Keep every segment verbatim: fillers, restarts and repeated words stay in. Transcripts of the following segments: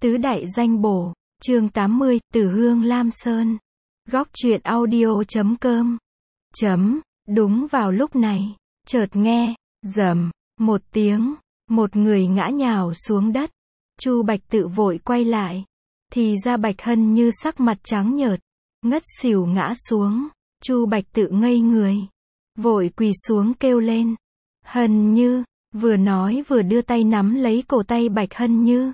Tứ đại danh bổ, chương tám mươi, Tử Hương Lam Sơn. Góc truyện audio chấm com. Chấm, đúng vào lúc này, chợt nghe, rầm, một tiếng, một người ngã nhào xuống đất. Chu Bạch Tự vội quay lại, thì ra Bạch Hân Như sắc mặt trắng nhợt, ngất xỉu ngã xuống. Chu Bạch Tự ngây người, vội quỳ xuống kêu lên, Hân Như, vừa nói vừa đưa tay nắm lấy cổ tay Bạch Hân Như.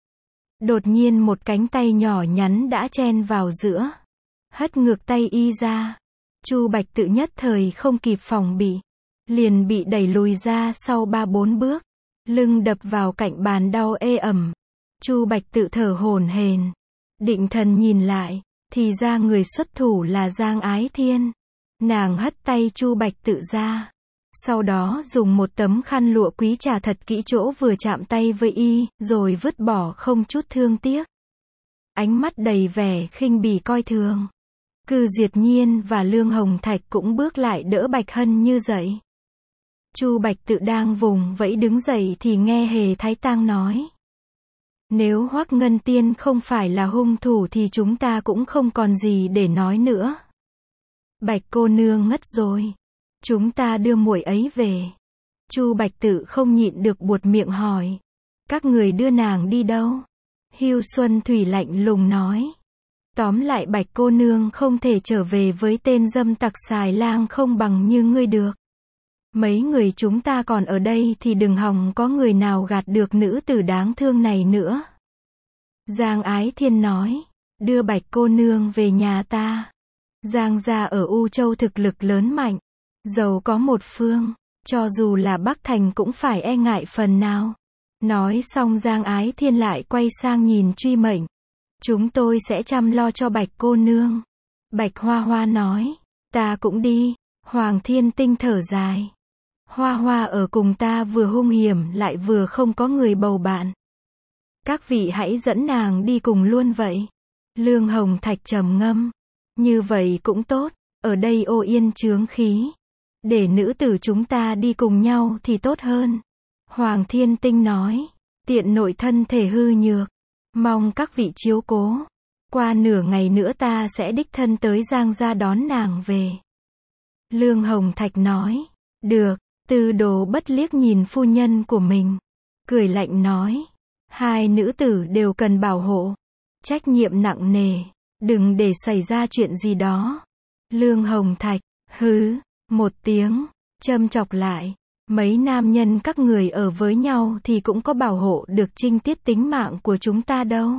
Đột nhiên một cánh tay nhỏ nhắn đã chen vào giữa, hất ngược tay y ra. Chu Bạch Tự nhất thời không kịp phòng bị, liền bị đẩy lùi ra sau ba bốn bước, lưng đập vào cạnh bàn đau ê ẩm. Chu Bạch Tự thở hổn hển, định thần nhìn lại, thì ra người xuất thủ là Giang Ái Thiên. Nàng hất tay Chu Bạch Tự ra, sau đó dùng một tấm khăn lụa quý trà thật kỹ chỗ vừa chạm tay với y, rồi vứt bỏ không chút thương tiếc. Ánh mắt đầy vẻ khinh bỉ coi thường. Cư Duyệt Nhiên và Lương Hồng Thạch cũng bước lại đỡ Bạch Hân Như dậy. Chu Bạch Tự đang vùng vẫy đứng dậy thì nghe Hề Thái Tang nói, nếu Hoắc Ngân Tiên không phải là hung thủ thì chúng ta cũng không còn gì để nói nữa. Bạch cô nương ngất rồi, chúng ta đưa muội ấy về. Chu Bạch Tự không nhịn được buột miệng hỏi, các người đưa nàng đi đâu? Hưu Xuân Thủy lạnh lùng nói, tóm lại Bạch cô nương không thể trở về với tên dâm tặc xài lang không bằng như ngươi được. Mấy người chúng ta còn ở đây thì đừng hòng có người nào gạt được nữ tử đáng thương này nữa. Giang Ái Thiên nói, đưa Bạch cô nương về nhà ta. Giang gia ở U Châu thực lực lớn mạnh, giàu có một phương, cho dù là Bắc Thành cũng phải e ngại phần nào. Nói xong Giang Ái Thiên lại quay sang nhìn Truy Mệnh, chúng tôi sẽ chăm lo cho Bạch cô nương. Bạch Hoa Hoa nói, ta cũng đi. Hoàng Thiên Tinh thở dài, Hoa Hoa ở cùng ta vừa hung hiểm lại vừa không có người bầu bạn. Các vị hãy dẫn nàng đi cùng luôn vậy. Lương Hồng Thạch trầm ngâm, như vậy cũng tốt, ở đây ô yên chướng khí. Để nữ tử chúng ta đi cùng nhau thì tốt hơn. Hoàng Thiên Tinh nói, tiện nội thân thể hư nhược, mong các vị chiếu cố. Qua nửa ngày nữa ta sẽ đích thân tới Giang gia đón nàng về. Lương Hồng Thạch nói, được. Tư Đồ Bất liếc nhìn phu nhân của mình, cười lạnh nói, hai nữ tử đều cần bảo hộ, trách nhiệm nặng nề, đừng để xảy ra chuyện gì đó. Lương Hồng Thạch, hứ, một tiếng, châm chọc lại, mấy nam nhân các người ở với nhau thì cũng có bảo hộ được trinh tiết tính mạng của chúng ta đâu.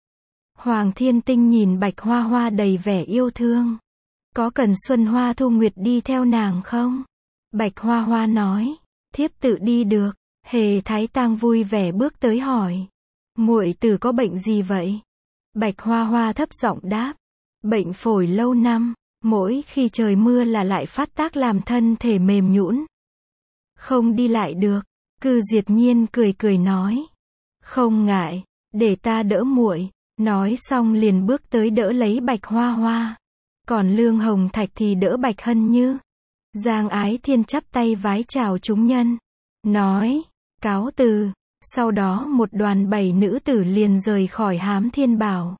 Hoàng Thiên Tinh nhìn Bạch Hoa Hoa đầy vẻ yêu thương, có cần Xuân Hoa Thu Nguyệt đi theo nàng không? Bạch Hoa Hoa nói, thiếp tự đi được. Hề Thái Tang vui vẻ bước tới hỏi, muội tử có bệnh gì vậy? Bạch Hoa Hoa thấp giọng đáp, bệnh phổi lâu năm, mỗi khi trời mưa là lại phát tác làm thân thể mềm nhũn, không đi lại được. Cư Duyệt Nhiên cười cười nói, không ngại, để ta đỡ muội. Nói xong liền bước tới đỡ lấy Bạch Hoa Hoa. Còn Lương Hồng Thạch thì đỡ Bạch Hân Như. Giang Ái Thiên chắp tay vái chào chúng nhân, nói, cáo từ. Sau đó một đoàn bảy nữ tử liền rời khỏi Hám Thiên Bảo.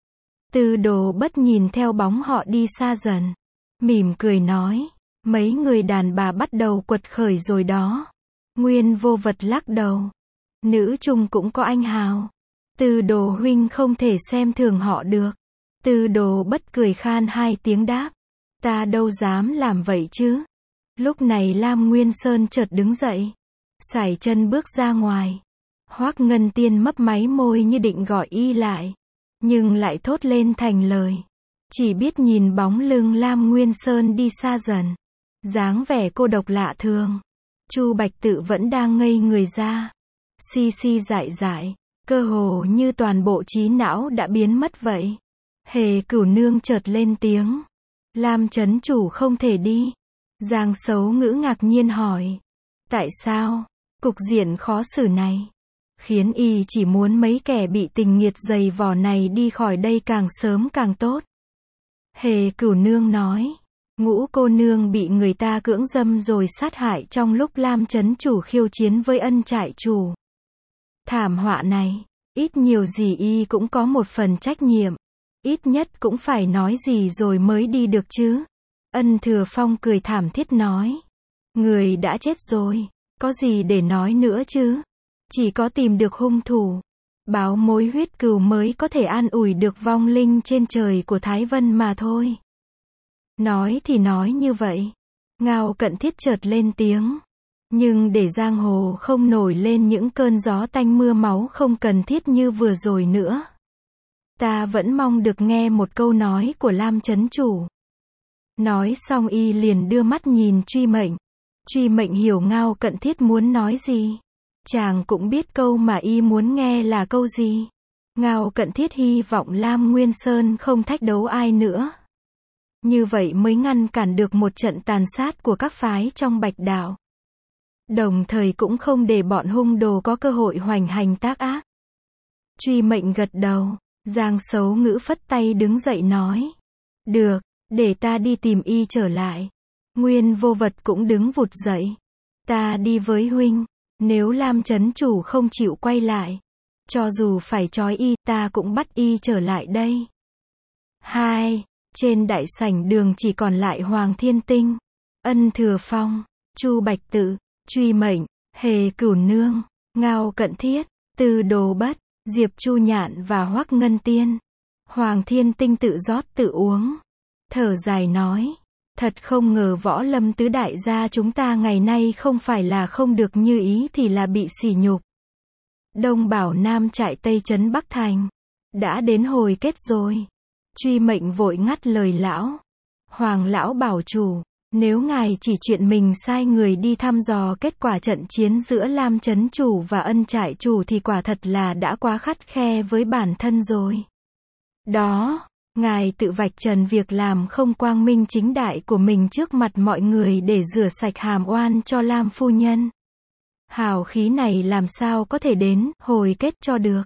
Tư Đồ Bất nhìn theo bóng họ đi xa dần, mỉm cười nói, mấy người đàn bà bắt đầu quật khởi rồi đó. Nguyên Vô Vật lắc đầu, nữ trung cũng có anh hào. Tư Đồ huynh không thể xem thường họ được. Tư Đồ Bất cười khan hai tiếng đáp, ta đâu dám làm vậy chứ. Lúc này Lam Nguyên Sơn chợt đứng dậy, sải chân bước ra ngoài. Hoắc Ngân Tiên mấp máy môi như định gọi y lại, nhưng lại thốt lên thành lời, chỉ biết nhìn bóng lưng Lam Nguyên Sơn đi xa dần, dáng vẻ cô độc lạ thường. Chu Bạch Tự vẫn đang ngây người ra, si si dại dại, cơ hồ như toàn bộ trí não đã biến mất vậy. Hề Cửu Nương chợt lên tiếng, Lam chấn chủ không thể đi. Giang Sấu Ngữ ngạc nhiên hỏi, tại sao? Cục diện khó xử này khiến y chỉ muốn mấy kẻ bị tình nghiệt dày vò này đi khỏi đây càng sớm càng tốt. Hề Cửu Nương nói, Ngũ cô nương bị người ta cưỡng dâm rồi sát hại trong lúc Lam chấn chủ khiêu chiến với Ân trại chủ. Thảm họa này Ít nhiều gì y cũng có một phần trách nhiệm. Ít nhất cũng phải nói gì rồi mới đi được chứ. Ân Thừa Phong cười thảm thiết nói. Người đã chết rồi, có gì để nói nữa chứ. Chỉ có tìm được hung thủ, báo mối huyết cừu mới có thể an ủi được vong linh trên trời của Thái Vân mà thôi. Nói thì nói như vậy. Ngao Cận Thiết chợt lên tiếng. Nhưng để giang hồ không nổi lên những cơn gió tanh mưa máu không cần thiết như vừa rồi nữa, ta vẫn mong được nghe một câu nói của Lam Chấn Chủ. Nói xong y liền đưa mắt nhìn Truy Mệnh. Truy Mệnh hiểu Ngao Cận Thiết muốn nói gì. Chàng cũng biết câu mà y muốn nghe là câu gì. Ngao Cận Thiết hy vọng Lam Nguyên Sơn không thách đấu ai nữa. Như vậy mới ngăn cản được một trận tàn sát của các phái trong Bạch Đạo. Đồng thời cũng không để bọn hung đồ có cơ hội hoành hành tác ác. Truy Mệnh gật đầu. Giang Sấu Ngữ phất tay đứng dậy nói. Được, để ta đi tìm y trở lại. Nguyên Vô Vật cũng đứng vụt dậy. Ta đi với huynh. Nếu Lam Chấn Chủ không chịu quay lại, cho dù phải trói y, ta cũng bắt y trở lại đây. Hai. Trên đại sảnh đường chỉ còn lại Hoàng Thiên Tinh, Ân Thừa Phong, Chu Bạch Tự, Truy Mệnh, Hề Cửu Nương, Ngao Cận Thiết, Từ Đồ Bất, Diệp Chu Nhạn và Hoắc Ngân Tiên. Hoàng Thiên Tinh tự rót tự uống, thở dài nói. Thật không ngờ Võ Lâm tứ đại gia chúng ta ngày nay không phải là không được như ý thì là bị sỉ nhục. Đông Bảo Nam trại Tây trấn Bắc Thành. Đã đến hồi kết rồi. Truy Mệnh vội ngắt lời lão. Hoàng lão bảo chủ, nếu ngài chỉ chuyện mình sai người đi thăm dò kết quả trận chiến giữa Lam Chấn Chủ và Ân trại chủ thì quả thật là đã quá khắt khe với bản thân rồi. Đó, ngài tự vạch trần việc làm không quang minh chính đại của mình trước mặt mọi người để rửa sạch hàm oan cho Lam phu nhân. Hào khí này làm sao có thể đến hồi kết cho được.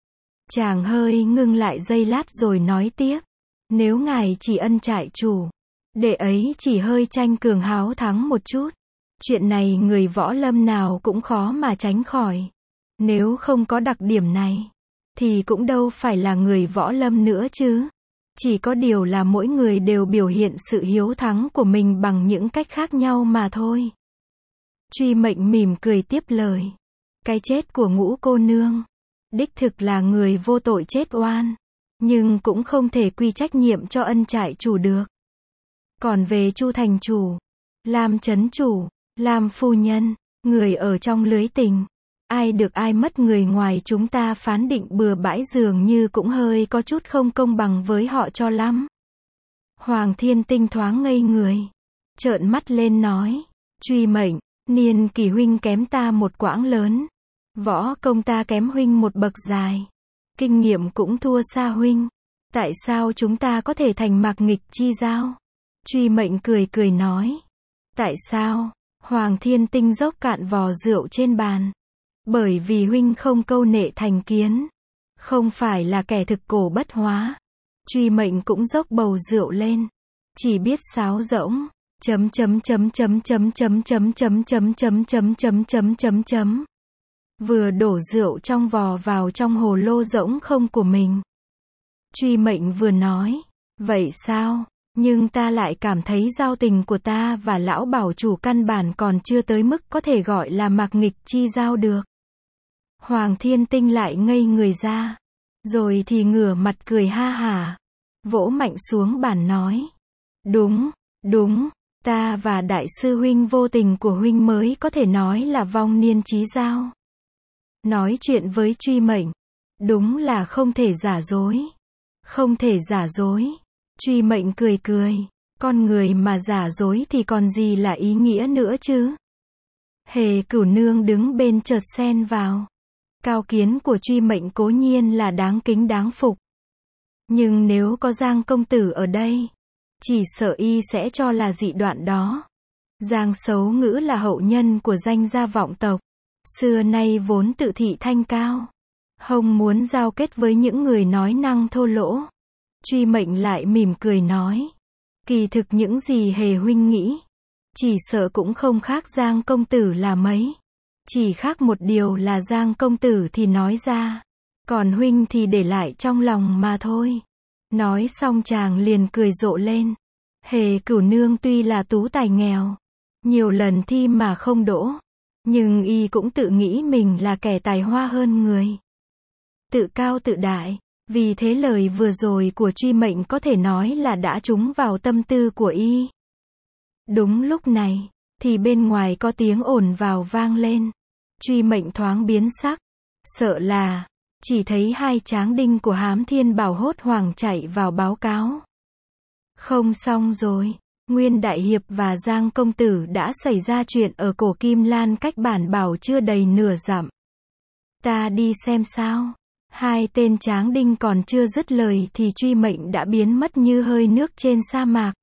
Chàng hơi ngưng lại giây lát rồi nói tiếp. Nếu ngài chỉ Ân trại chủ, đệ ấy chỉ hơi tranh cường háo thắng một chút. Chuyện này người võ lâm nào cũng khó mà tránh khỏi. Nếu không có đặc điểm này, thì cũng đâu phải là người võ lâm nữa chứ. Chỉ có điều là mỗi người đều biểu hiện sự hiếu thắng của mình bằng những cách khác nhau mà thôi. Truy Mệnh mỉm cười tiếp lời. Cái chết của Ngũ cô nương, đích thực là người vô tội chết oan. Nhưng cũng không thể quy trách nhiệm cho Ân trại chủ được. Còn về Chu thành chủ, Lam Chấn Chủ, Lam phu nhân, người ở trong lưới tình, ai được ai mất người ngoài chúng ta phán định bừa bãi dường như cũng hơi có chút không công bằng với họ cho lắm. Hoàng Thiên Tinh thoáng ngây người, trợn mắt lên nói. Truy Mệnh, niên kỷ huynh kém ta một quãng lớn. Võ công ta kém huynh một bậc dài. Kinh nghiệm cũng thua xa huynh. Tại sao chúng ta có thể thành mạc nghịch chi giao? Truy Mệnh cười cười nói. Tại sao? Hoàng Thiên Tinh dốc cạn vò rượu trên bàn. Bởi vì huynh không câu nệ thành kiến. Không phải là kẻ thực cổ bất hóa. Truy Mệnh cũng dốc bầu rượu lên. Chỉ biết sáo rỗng. Chấm chấm chấm chấm chấm chấm chấm chấm chấm chấm chấm chấm chấm chấm chấm. Vừa đổ rượu trong vò vào trong hồ lô rỗng không của mình. Truy Mệnh vừa nói. Vậy sao? Nhưng ta lại cảm thấy giao tình của ta và lão bảo chủ căn bản còn chưa tới mức có thể gọi là mạc nghịch chi giao được. Hoàng Thiên Tinh lại ngây người ra. Rồi thì ngửa mặt cười ha hả. Vỗ mạnh xuống bàn nói. Đúng, đúng, ta và đại sư huynh vô tình của huynh mới có thể nói là vong niên chí giao. Nói chuyện với Truy Mệnh, đúng là không thể giả dối. Không thể giả dối. Truy Mệnh cười cười. Con người mà giả dối thì còn gì là ý nghĩa nữa chứ. Hề Cửu Nương đứng bên chợt xen vào. Cao kiến của Truy Mệnh cố nhiên là đáng kính đáng phục. Nhưng nếu có Giang công tử ở đây, chỉ sợ y sẽ cho là dị đoạn đó. Giang Sấu Ngữ là hậu nhân của danh gia vọng tộc. Xưa nay vốn tự thị thanh cao. Không muốn giao kết với những người nói năng thô lỗ. Truy Mệnh lại mỉm cười nói. Kỳ thực những gì Hề huynh nghĩ, chỉ sợ cũng không khác Giang công tử là mấy. Chỉ khác một điều là Giang công tử thì nói ra, Còn huynh thì để lại trong lòng mà thôi. Nói xong chàng liền cười rộ lên. Hề Cửu Nương tuy là tú tài nghèo, nhiều lần thi mà không đỗ, nhưng y cũng tự nghĩ mình là kẻ tài hoa hơn người. Tự cao tự đại, vì thế lời vừa rồi của Truy Mệnh có thể nói là đã trúng vào tâm tư của y. Đúng lúc này, thì bên ngoài có tiếng ồn vào vang lên. Truy Mệnh thoáng biến sắc, sợ là, chỉ thấy hai tráng đinh của Hám Thiên Bảo hốt hoảng chạy vào báo cáo. Không xong rồi, Nguyên Đại Hiệp và Giang Công Tử đã xảy ra chuyện ở cổ Kim Lan cách bản bảo chưa đầy nửa dặm. Ta đi xem sao. Hai tên tráng đinh còn chưa dứt lời thì Truy Mệnh đã biến mất như hơi nước trên sa mạc.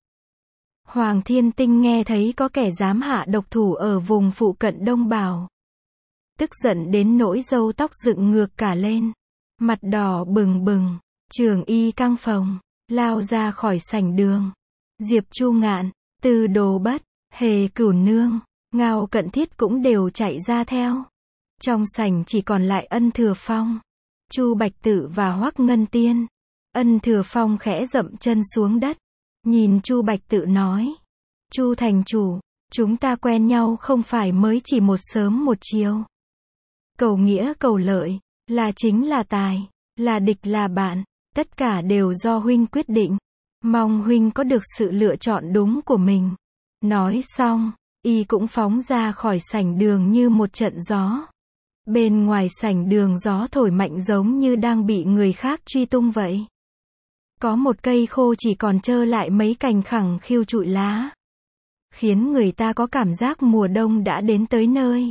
Hoàng Thiên Tinh nghe thấy có kẻ dám hạ độc thủ ở vùng phụ cận Đông Bảo. Tức giận đến nỗi râu tóc dựng ngược cả lên. Mặt đỏ bừng bừng, trường y căng phồng, lao ra khỏi sảnh đường. Diệp Chu Ngạn, Từ Đồ Bất, Hề Cửu Nương, Ngao Cận Thiết cũng đều chạy ra theo. Trong sảnh chỉ còn lại Ân Thừa Phong, Chu Bạch Tự và Hoắc Ngân Tiên. Ân Thừa Phong khẽ dậm chân xuống đất, nhìn Chu Bạch Tự nói: Chu thành chủ, chúng ta quen nhau không phải mới chỉ một sớm một chiều. Cầu nghĩa cầu lợi, là chính là tài, là địch là bạn, tất cả đều do huynh quyết định. Mong huynh có được sự lựa chọn đúng của mình. Nói xong, y cũng phóng ra khỏi sảnh đường như một trận gió. Bên ngoài sảnh đường gió thổi mạnh giống như đang bị người khác truy tung vậy. Có một cây khô chỉ còn trơ lại mấy cành khẳng khiu trụi lá, khiến người ta có cảm giác mùa đông đã đến tới nơi.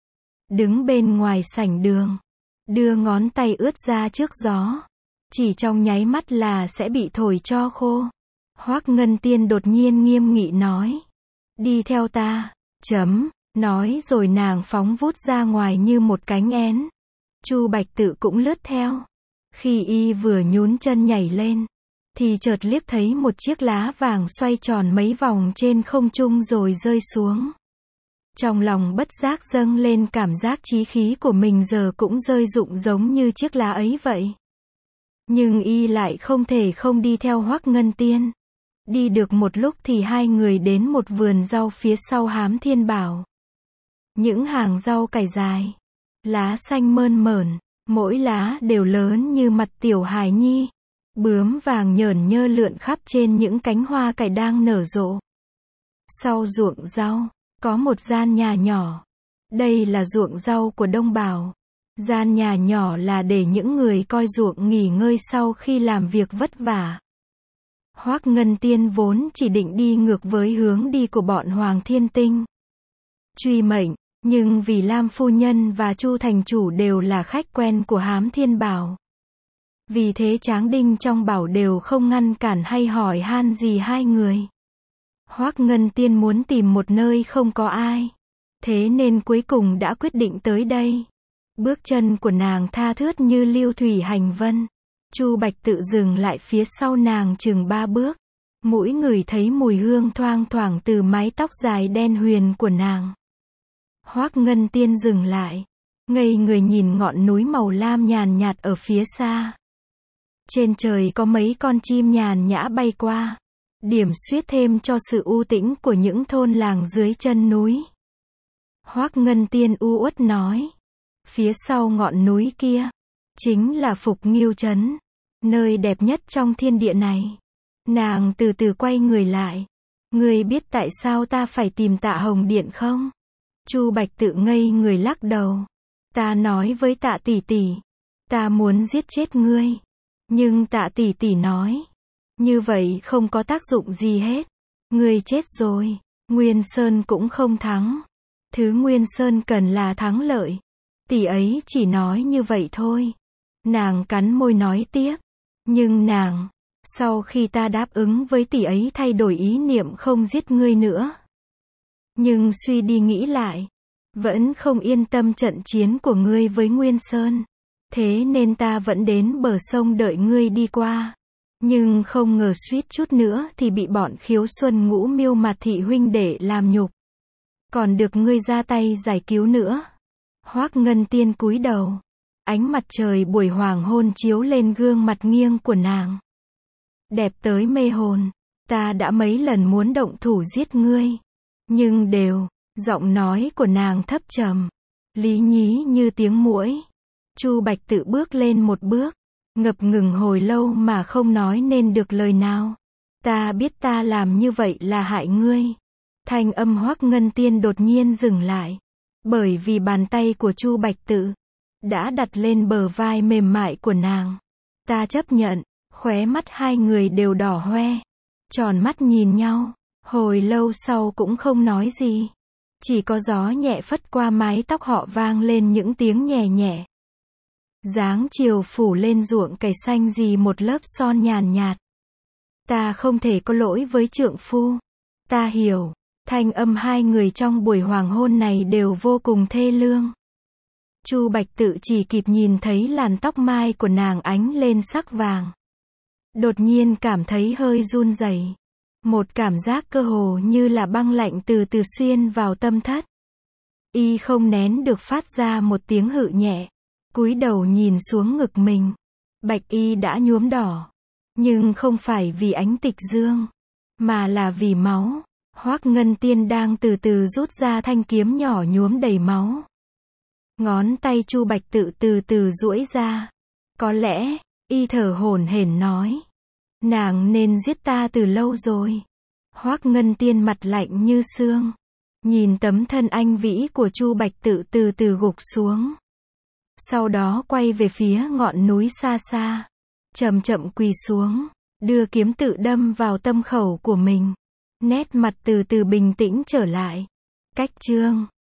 Đứng bên ngoài sảnh đường, đưa ngón tay ướt ra trước gió, chỉ trong nháy mắt là sẽ bị thổi cho khô. Hoắc Ngân Tiên đột nhiên nghiêm nghị nói: Đi theo ta. Chấm. Nói rồi nàng phóng vút ra ngoài như một cánh én. Chu Bạch Tự cũng lướt theo. Khi y vừa nhún chân nhảy lên, thì chợt liếc thấy một chiếc lá vàng xoay tròn mấy vòng trên không trung rồi rơi xuống. Trong lòng bất giác dâng lên cảm giác chí khí của mình giờ cũng rơi rụng giống như chiếc lá ấy vậy. Nhưng y lại không thể không đi theo Hoắc Ngân Tiên. Đi được một lúc thì hai người đến một vườn rau phía sau Hám Thiên Bảo. Những hàng rau cải dài, lá xanh mơn mởn, mỗi lá đều lớn như mặt tiểu hài nhi. Bướm vàng nhởn nhơ lượn khắp trên những cánh hoa cải đang nở rộ. Sau ruộng rau, có một gian nhà nhỏ. Đây là ruộng rau của Đông Bảo. Gian nhà nhỏ là để những người coi ruộng nghỉ ngơi sau khi làm việc vất vả. Hoắc Ngân Tiên vốn chỉ định đi ngược với hướng đi của bọn Hoàng Thiên Tinh, Truy Mệnh, nhưng vì Lam phu nhân và Chu thành chủ đều là khách quen của Hám Thiên Bảo, vì thế tráng đinh trong bảo đều không ngăn cản hay hỏi han gì hai người. Hoắc Ngân Tiên muốn tìm một nơi không có ai, thế nên cuối cùng đã quyết định tới đây. Bước chân của nàng tha thướt như lưu thủy hành vân. Chu Bạch Tự dừng lại phía sau nàng chừng ba bước. Mũi ngửi thấy mùi hương thoang thoảng từ mái tóc dài đen huyền của nàng. Hoắc Ngân Tiên dừng lại, ngây người nhìn ngọn núi màu lam nhàn nhạt ở phía xa. Trên trời có mấy con chim nhàn nhã bay qua, điểm xuyết thêm cho sự u tĩnh của những thôn làng dưới chân núi. Hoắc Ngân Tiên u uất nói: Phía sau ngọn núi kia, chính là Phục Nghiêu Trấn, nơi đẹp nhất trong thiên địa này. Nàng từ từ quay người lại. Ngươi biết tại sao ta phải tìm Tạ Hồng Điện không? Chu Bạch Tự ngây người lắc đầu. Ta nói với Tạ tỷ tỷ, ta muốn giết chết ngươi. Nhưng Tạ tỷ tỷ nói, như vậy không có tác dụng gì hết. Ngươi chết rồi, Nguyên Sơn cũng không thắng. Thứ Nguyên Sơn cần là thắng lợi. Tỷ ấy chỉ nói như vậy thôi. Nàng cắn môi nói tiếp. Nhưng nàng, sau khi ta đáp ứng với tỷ ấy thay đổi ý niệm không giết ngươi nữa. Nhưng suy đi nghĩ lại, vẫn không yên tâm trận chiến của ngươi với Nguyên Sơn. Thế nên ta vẫn đến bờ sông đợi ngươi đi qua. Nhưng không ngờ suýt chút nữa thì bị bọn Khiếu Xuân Ngũ Miêu Mạt thị huynh đệ làm nhục. Còn được ngươi ra tay giải cứu nữa. Hoắc Ngân Tiên cúi đầu, Ánh mặt trời buổi hoàng hôn chiếu lên gương mặt nghiêng của nàng. Đẹp tới mê hồn. Ta đã mấy lần muốn động thủ giết ngươi. Nhưng đều, giọng nói của nàng thấp trầm, lý nhí như tiếng muỗi. Chu Bạch Tự bước lên một bước, ngập ngừng hồi lâu mà không nói nên được lời nào. Ta biết ta làm như vậy là hại ngươi. Thanh âm Hoắc Ngân Tiên đột nhiên dừng lại. Bởi vì bàn tay của Chu Bạch Tự đã đặt lên bờ vai mềm mại của nàng. Ta chấp nhận. Khóe mắt hai người đều đỏ hoe. Tròn mắt nhìn nhau. Hồi lâu sau cũng không nói gì. Chỉ có gió nhẹ phất qua mái tóc họ vang lên những tiếng nhẹ nhẹ. Dáng chiều phủ lên ruộng cày xanh gì một lớp son nhàn nhạt. Ta không thể có lỗi với trượng phu. Ta hiểu. Thanh âm hai người trong buổi hoàng hôn này đều vô cùng thê lương. Chu Bạch Tự chỉ kịp nhìn thấy làn tóc mai của nàng ánh lên sắc vàng. Đột nhiên cảm thấy hơi run rẩy. Một cảm giác cơ hồ như là băng lạnh từ từ xuyên vào tâm thất. Y không nén được phát ra một tiếng hự nhẹ. Cúi đầu nhìn xuống ngực mình. Bạch y đã nhuốm đỏ. Nhưng không phải vì ánh tịch dương, mà là vì máu. Hoắc Ngân Tiên đang từ từ rút ra thanh kiếm nhỏ nhuốm đầy máu. Ngón tay Chu Bạch Tự từ từ duỗi ra. Có lẽ, y thở hổn hển nói. Nàng nên giết ta từ lâu rồi. Hoắc Ngân Tiên mặt lạnh như xương. Nhìn tấm thân anh vĩ của Chu Bạch Tự từ từ gục xuống. Sau đó quay về phía ngọn núi xa xa. Chậm chậm quỳ xuống. Đưa kiếm tự đâm vào tâm khẩu của mình. Nét mặt từ từ bình tĩnh trở lại. Cách chương